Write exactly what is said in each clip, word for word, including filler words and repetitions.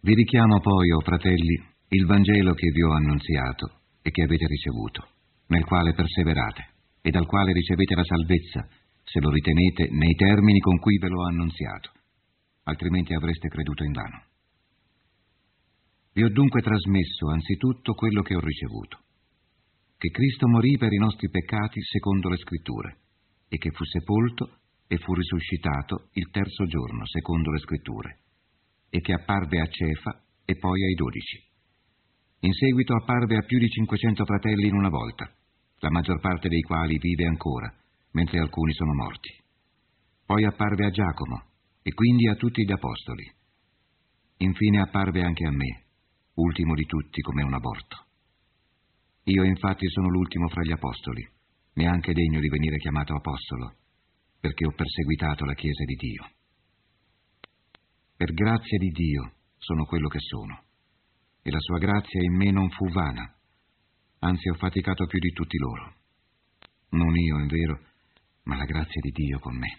Vi richiamo poi, o fratelli, il Vangelo che vi ho annunziato e che avete ricevuto, nel quale perseverate e dal quale ricevete la salvezza, se lo ritenete nei termini con cui ve l'ho annunziato, altrimenti avreste creduto invano. Vi ho dunque trasmesso anzitutto quello che ho ricevuto, che Cristo morì per i nostri peccati secondo le Scritture, e che fu sepolto e fu risuscitato il terzo giorno secondo le Scritture, e che apparve a Cefa e poi ai dodici. In seguito apparve a più di cinquecento fratelli in una volta, la maggior parte dei quali vive ancora, mentre alcuni sono morti. Poi apparve a Giacomo, e quindi a tutti gli apostoli. Infine apparve anche a me, ultimo di tutti come un aborto. Io infatti sono l'ultimo fra gli apostoli, neanche degno di venire chiamato apostolo, perché ho perseguitato la Chiesa di Dio. Per grazia di Dio sono quello che sono, e la sua grazia in me non fu vana, anzi ho faticato più di tutti loro. Non io, è vero, ma la grazia di Dio con me.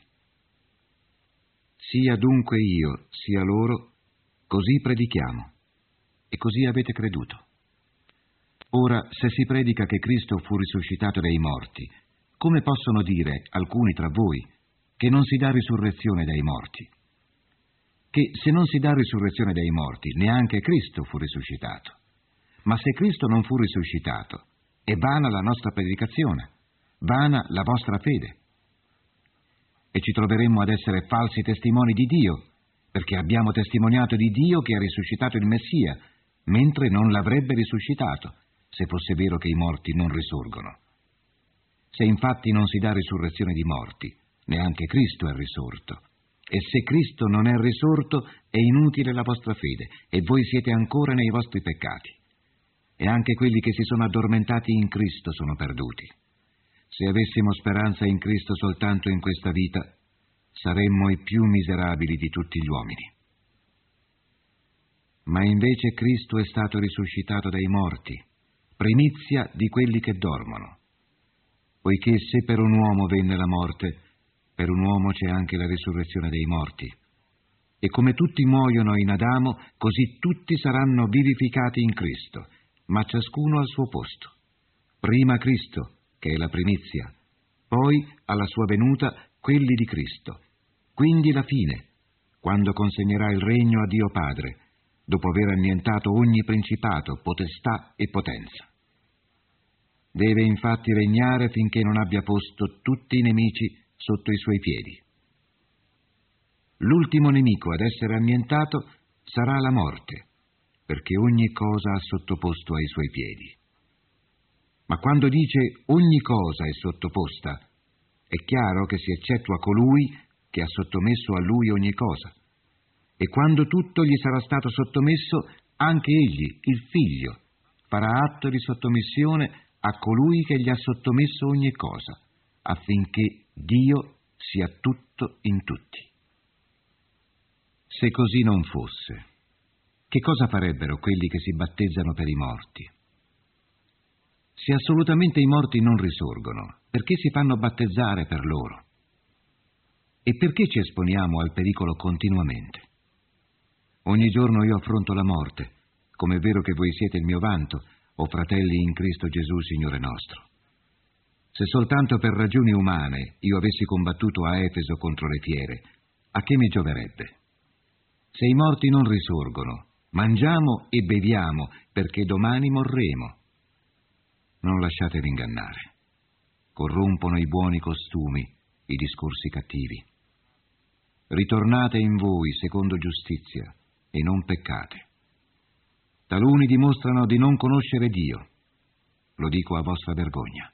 Sia dunque io, sia loro, così predichiamo, e così avete creduto. Ora, se si predica che Cristo fu risuscitato dai morti, come possono dire alcuni tra voi che non si dà risurrezione dai morti? Che se non si dà risurrezione dai morti, neanche Cristo fu risuscitato. Ma se Cristo non fu risuscitato, è vana la nostra predicazione, vana la vostra fede. E ci troveremmo ad essere falsi testimoni di Dio, perché abbiamo testimoniato di Dio che ha risuscitato il Messia, mentre non l'avrebbe risuscitato, se fosse vero che i morti non risorgono. Se infatti non si dà risurrezione di morti, neanche Cristo è risorto. E se Cristo non è risorto, è inutile la vostra fede, e voi siete ancora nei vostri peccati. E anche quelli che si sono addormentati in Cristo sono perduti. Se avessimo speranza in Cristo soltanto in questa vita, saremmo i più miserabili di tutti gli uomini. Ma invece Cristo è stato risuscitato dai morti, primizia di quelli che dormono. Poiché se per un uomo venne la morte, per un uomo c'è anche la risurrezione dei morti. E come tutti muoiono in Adamo, così tutti saranno vivificati in Cristo, ma ciascuno al suo posto. Prima Cristo, che è la primizia, poi alla sua venuta quelli di Cristo. Quindi la fine, quando consegnerà il regno a Dio Padre, dopo aver annientato ogni principato, potestà e potenza. Deve infatti regnare finché non abbia posto tutti i nemici sotto i suoi piedi. L'ultimo nemico ad essere annientato sarà la morte, perché ogni cosa ha sottoposto ai suoi piedi. Ma quando dice ogni cosa è sottoposta, è chiaro che si eccettua colui che ha sottomesso a lui ogni cosa. E quando tutto gli sarà stato sottomesso, anche egli, il Figlio, farà atto di sottomissione a colui che gli ha sottomesso ogni cosa, affinché Dio sia tutto in tutti. Se così non fosse, che cosa farebbero quelli che si battezzano per i morti? Se assolutamente i morti non risorgono, perché si fanno battezzare per loro? E perché ci esponiamo al pericolo continuamente? Ogni giorno io affronto la morte, come è vero che voi siete il mio vanto, o fratelli in Cristo Gesù, Signore nostro. Se soltanto per ragioni umane io avessi combattuto a Efeso contro le fiere, a che mi gioverebbe? Se i morti non risorgono, mangiamo e beviamo, perché domani morremo. Non lasciatevi ingannare. Corrompono i buoni costumi, i discorsi cattivi. Ritornate in voi secondo giustizia e non peccate. Taluni dimostrano di non conoscere Dio. Lo dico a vostra vergogna.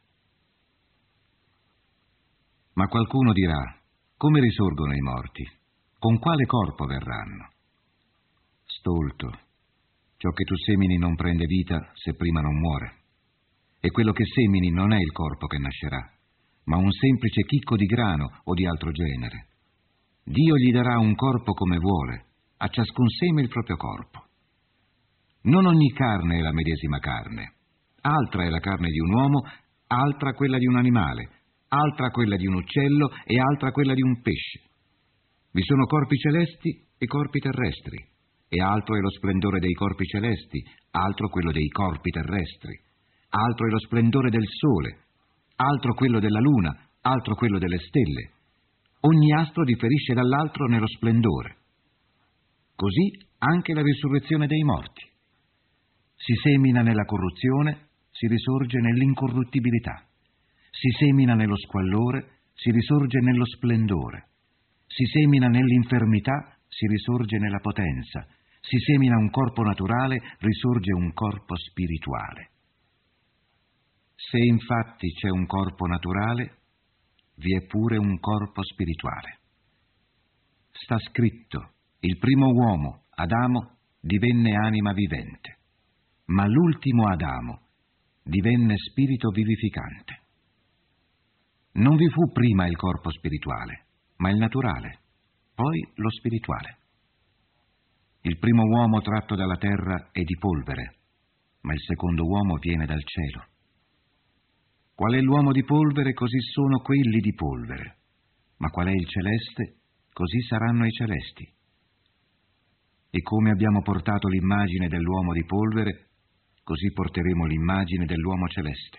Ma qualcuno dirà: come risorgono i morti? Con quale corpo verranno? Stolto, ciò che tu semini non prende vita se prima non muore. E quello che semini non è il corpo che nascerà, ma un semplice chicco di grano o di altro genere. Dio gli darà un corpo come vuole, a ciascun seme il proprio corpo. Non ogni carne è la medesima carne. Altra è la carne di un uomo, altra quella di un animale, altra quella di un uccello e altra quella di un pesce. Vi sono corpi celesti e corpi terrestri. e altro è lo splendore dei corpi celesti, altro quello dei corpi terrestri, altro è lo splendore del sole, altro quello della luna, altro quello delle stelle. Ogni astro differisce dall'altro nello splendore. Così anche la risurrezione dei morti. Si semina nella corruzione, si risorge nell'incorruttibilità. Si semina nello squallore, si risorge nello splendore. Si semina nell'infermità, si risorge nella potenza. Si semina un corpo naturale, risorge un corpo spirituale. Se infatti c'è un corpo naturale, vi è pure un corpo spirituale. Sta scritto: il primo uomo, Adamo, divenne anima vivente, ma l'ultimo Adamo divenne spirito vivificante. Non vi fu prima il corpo spirituale, ma il naturale, poi lo spirituale. Il primo uomo tratto dalla terra è di polvere, ma il secondo uomo viene dal cielo. Qual è l'uomo di polvere, così sono quelli di polvere, ma qual è il celeste, così saranno i celesti. E come abbiamo portato l'immagine dell'uomo di polvere, così porteremo l'immagine dell'uomo celeste.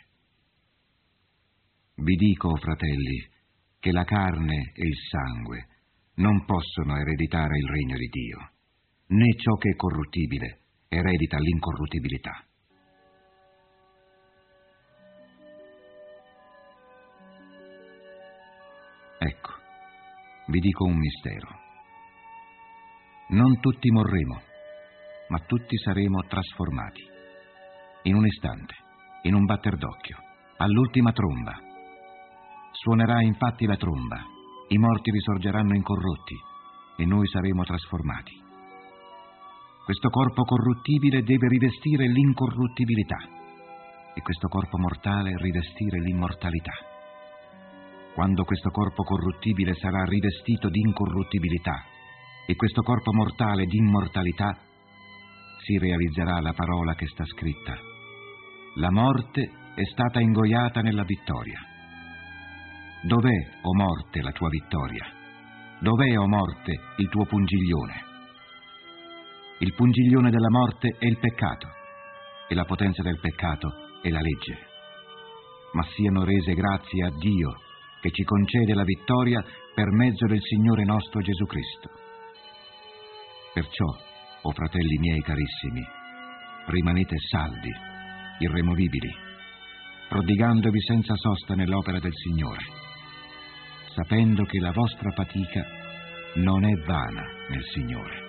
Vi dico, fratelli, che la carne e il sangue non possono ereditare il regno di Dio, né ciò che è corruttibile eredita l'incorruttibilità. Ecco, vi dico un mistero. Non tutti morremo, ma tutti saremo trasformati. In un istante, in un batter d'occhio, all'ultima tromba. Suonerà infatti la tromba, i morti risorgeranno incorrotti e noi saremo trasformati. Questo corpo corruttibile deve rivestire l'incorruttibilità e questo corpo mortale rivestire l'immortalità. Quando questo corpo corruttibile sarà rivestito di incorruttibilità e questo corpo mortale di immortalità, si realizzerà la parola che sta scritta: la morte è stata ingoiata nella vittoria. Dov'è, o morte, la tua vittoria? Dov'è, o morte, il tuo pungiglione? Il pungiglione della morte è il peccato, e la potenza del peccato è la legge. Ma siano rese grazie a Dio, che ci concede la vittoria per mezzo del Signore nostro Gesù Cristo. Perciò, o fratelli miei carissimi, rimanete saldi, irremovibili, prodigandovi senza sosta nell'opera del Signore, sapendo che la vostra fatica non è vana nel Signore.